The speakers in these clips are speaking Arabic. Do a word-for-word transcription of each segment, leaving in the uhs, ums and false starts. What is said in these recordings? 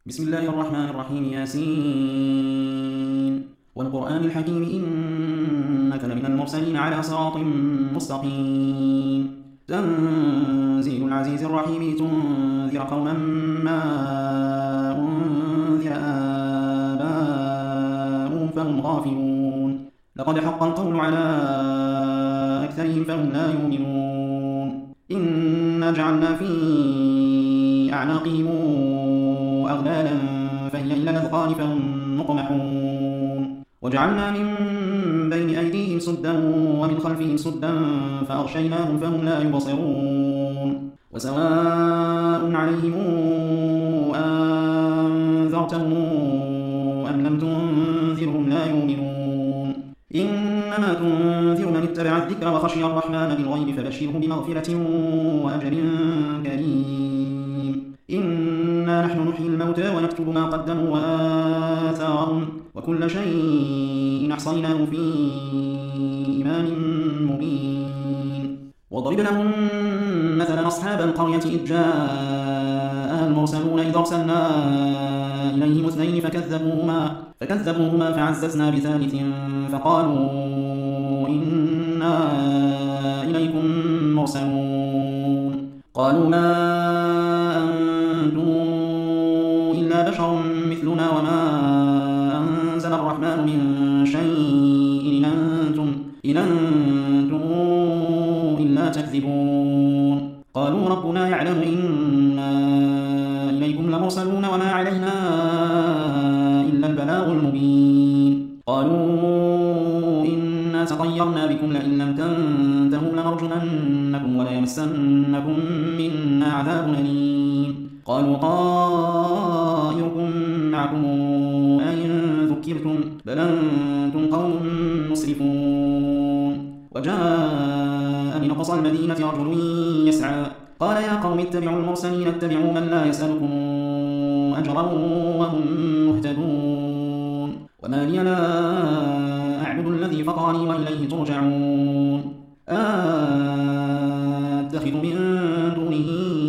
بسم الله الرحمن الرحيم. ياسين والقرآن الحكيم إنك لمن المرسلين على صراط مستقيم. تنزيل العزيز الرحيم لتنذر قوما ما أنذر آباؤهم فهم غافلون. لقد حق القول على أكثرهم فهم لا يؤمنون. إنا جعلنا في أعناقهم أغلالا فهي إلى الأذقان فهم مقمحون. وجعلنا من بين أيديهم سدا ومن خلفهم سدا فأغشيناهم فهم لا يبصرون. وسواء عليهم أنذرتهم أم لم تنذرهم لا يؤمنون. إنما تنذر من اتبع الذكر وخشي الرحمن بالغيب فبشره بمغفرة وأجر كريم. إنا نحن نحيي الموتى ونكتب ما قدموا وآثارهم وكل شيء أحصيناه في إمام مبين. واضرب لهم مثلا أصحاب القرية إذ جاءها المرسلون إذ أرسلنا إليهم اثنين فكذبوهما فكذبوهما فعززنا بثالث فقالوا إنا إليكم مرسلون. قالوا ما أنتم إلا بشر مثلنا وما أنزل الرحمن من شيء إن أنتم, إن أنتم إلا تكذبون. قالوا ربنا يعلم إنا إليكم لمرسلون وما علينا إلا البلاغ المبين. قالوا إنا تطيرنا بكم لئن لم تنتهوا لنرجمنكم وليمسنكم منا عذاب أليم. قالوا طائركم معكم أئن ذكرتم بل أنتم قوم مسرفون. وجاء من أقصى المدينة رجل يسعى قال يا قوم اتبعوا المرسلين اتبعوا من لا يسألكم أجرا وهم مهتدون. وما لي لا أعبد الذي فطرني وإليه ترجعون. أتخذ من دونه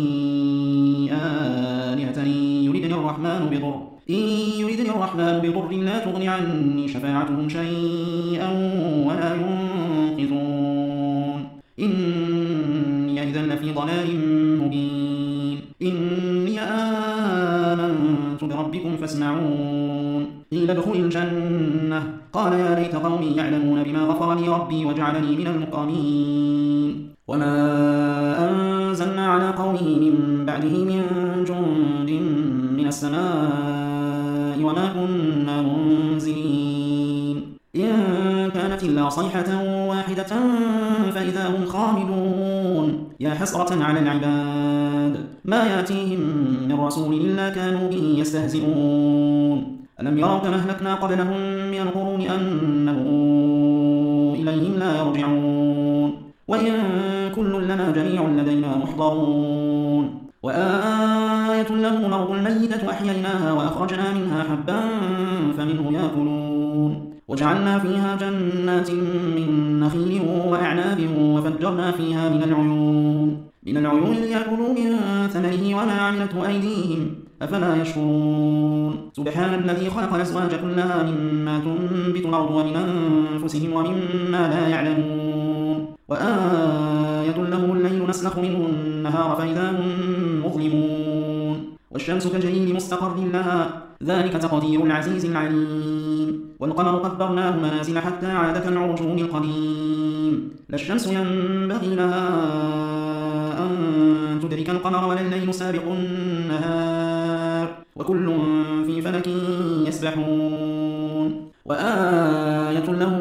آلهة يردني الرحمن بضر إن يردني الرحمن بضر لا تغني عني شفاعتهم شيئا ولا ينقذون. إني إذا لفي ضلال مبين. إني آمنت بربكم فاسمعون. قيل ادخل الجنة قال يا ليت قومي يعلمون بما غفر لي ربي وجعلني من المكرمين. وما أنزلنا على قومه من بعده من جند من السماء وما كنا منزلين. إن كانت إلا صيحة واحدة فإذا هم خامدون. يا حسرة على العباد ما يأتيهم من رسول إلا كانوا به يستهزئون. ألم يروا كما أهلكنا قبلهم من القرون أنهم إليهم لا يرجعون. وإن كل لنا جميع لدينا محضرون. وآية لهم الأرض الميتة أحييناها وأخرجنا منها حبا فمنه يأكلون. وجعلنا فيها جنات من نخيل وأعناب وفجرنا فيها من العيون من العيون ليأكلوا من ثمره وما عملته أيديهم أفلا يشكرون. سبحان الذي خلق الأزواج كلها مما تنبت الأرض ومن أنفسهم ومما لا يعلمون. وآية لهم الليل نسلخ منه النهار فإذا هم مظلمون. والشمس تجري لمستقر لها ذلك تقدير العزيز العليم. والقمر قدرناه منازل حتى عاد كالعرجون القديم. لا الشمس ينبغي لها أن تدرك القمر ولا الليل سابق النهار وكل في فلك يسبحون. وآية لهم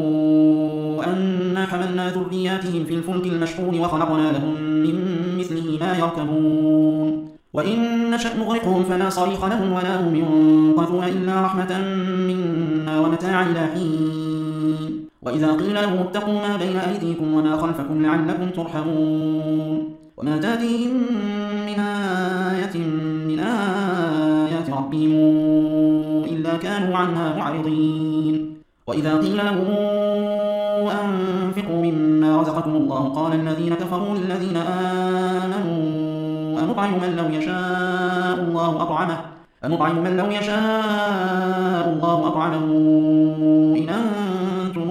أنا حملنا ذرياتهم في الفلك المشحون وخلقنا لهم من مثله ما يركبون. وإن نشأ نغرقهم فلا صريخ لهم ولا هم ينقذون إلا رحمة منا ومتاعا إلى حين. وإذا قيل لهم اتقوا ما بين أيديكم وما خلفكم لعلكم ترحمون. وما تأتيهم من آية من آيات ربهم إلا كانوا عنها معرضين. وإذا قيل لهم أنفقوا مما رزقكم الله قال الذين كفروا للذين آمنوا أنطعم من لو يشاء الله أطعمه أنطعم من لو يشاء الله أطعمه إن أنتم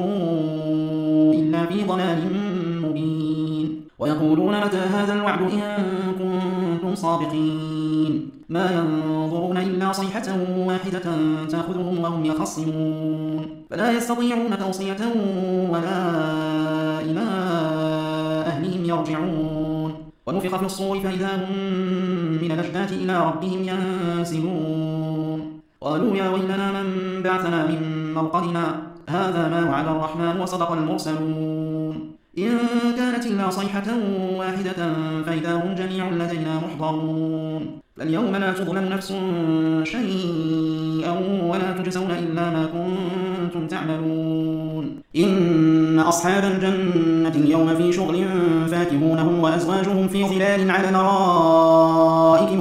إلا في ضلال مبين ويقولون متى هذا الوعد إن كنتم صادقين ما ينظرون إلا صيحة واحدة تأخذهم وهم يخصمون فلا يستطيعون توصية ولا إلى أهلهم يرجعون ونفخ في الصور فإذا هم من الأجداث إلى ربهم ينسلون قالوا يا ويلنا من بعثنا من مرقدنا هذا ما وعد الرحمن وصدق المرسلون إن كانت إلا صيحة واحدة فإذا هم جميع لدينا محضرون فاليوم لا تظلم نفس شيئا ولا تجزون إلا ما كنتم تعملون إن أصحاب الجنة اليوم في شغل فاكهون هم وأزواجهم في ظلال على الأرائك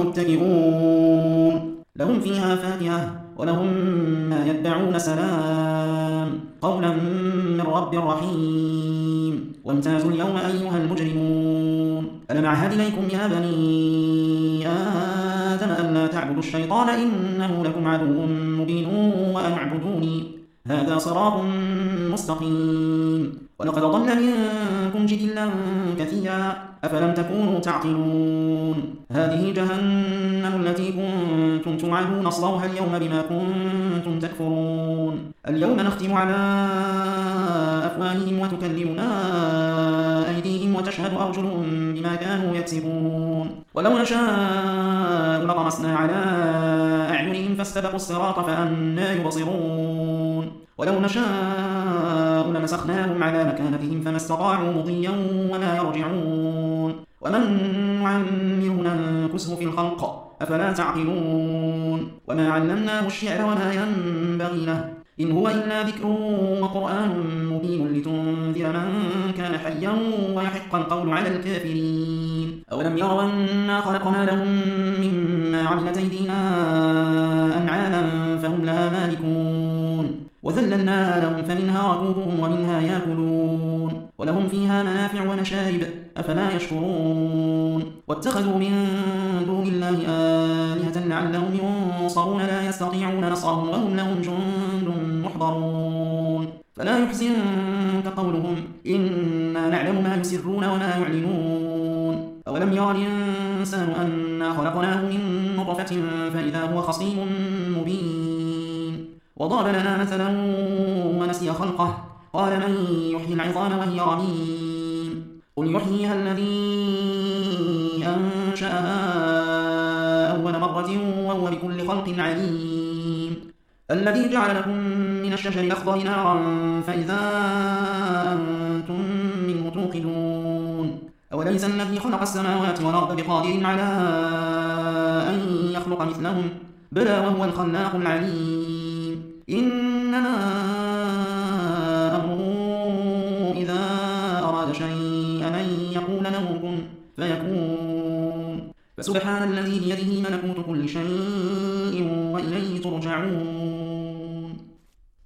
متكئون لهم فيها فاكهة ولهم ما يدعون سلام قولا من رب رحيم وامتازوا اليوم أيها المجرمون ألم أعهد إليكم يا بني آدم ألا تعبدوا الشيطان إنه لكم عدو مبين وأن اعبدوني هذا صراط مستقيم ولقد ضل منكم جبلا كثيرا أفلم تكونوا تعقلون هذه جهنم التي كنتم توعدون اصلوها اليوم بما كنتم تكفرون اليوم نختم على أفواههم وتكلمنا أيديهم وتشهد أرجلهم بما كانوا يكسبون ولو نشاء لطمسنا على أعينهم فاستبقوا الصراط فأنى يبصرون ولو نشاء لمسخناهم على مكانتهم فما استطاعوا مضيا ولا يرجعون ومن نعمره ننكسه في الخلق أفلا تعقلون وما علمناه الشعر وما ينبغي له إن هو إلا ذكر وقرآن مبين لتنذر من كان حيا ويحق القول على الكافرين أولم يروا أنا خلقنا لهم مما عملت أيدينا أنعاما فهم لها مالكون وذللنا لهم فمنها ركوبهم ومنها يأكلون ولهم فيها منافع ومشارب أفلا يشكرون واتخذوا من دون الله آلهة لعلهم ينصرون لا يستطيعون نصرهم وهم لهم جند محضرون فلا يحزنك قولهم إنا نعلم ما يسرون وما يعلنون أولم يرى الإنسان أنا خلقناه من نطفة فإذا هو خصيم مبين وضرب لنا مثلا ونسي خلقه قال من يحيي العظام وهي رميم قل يحييها الذي أنشأها أول مرة وهو بكل خلق عليم الذي جعل لكم من الشجر الأخضر نارا فإذا أنتم منه توقدون أوليس الذي خلق السماوات والأرض بقادر على أن يخلق مثلهم بلى وهو الخلاق العليم إنما أمره إذا أراد شيئا أن يقول له كن فيكون فسبحان الذي بيده ملكوت كل شيء وإليه ترجعون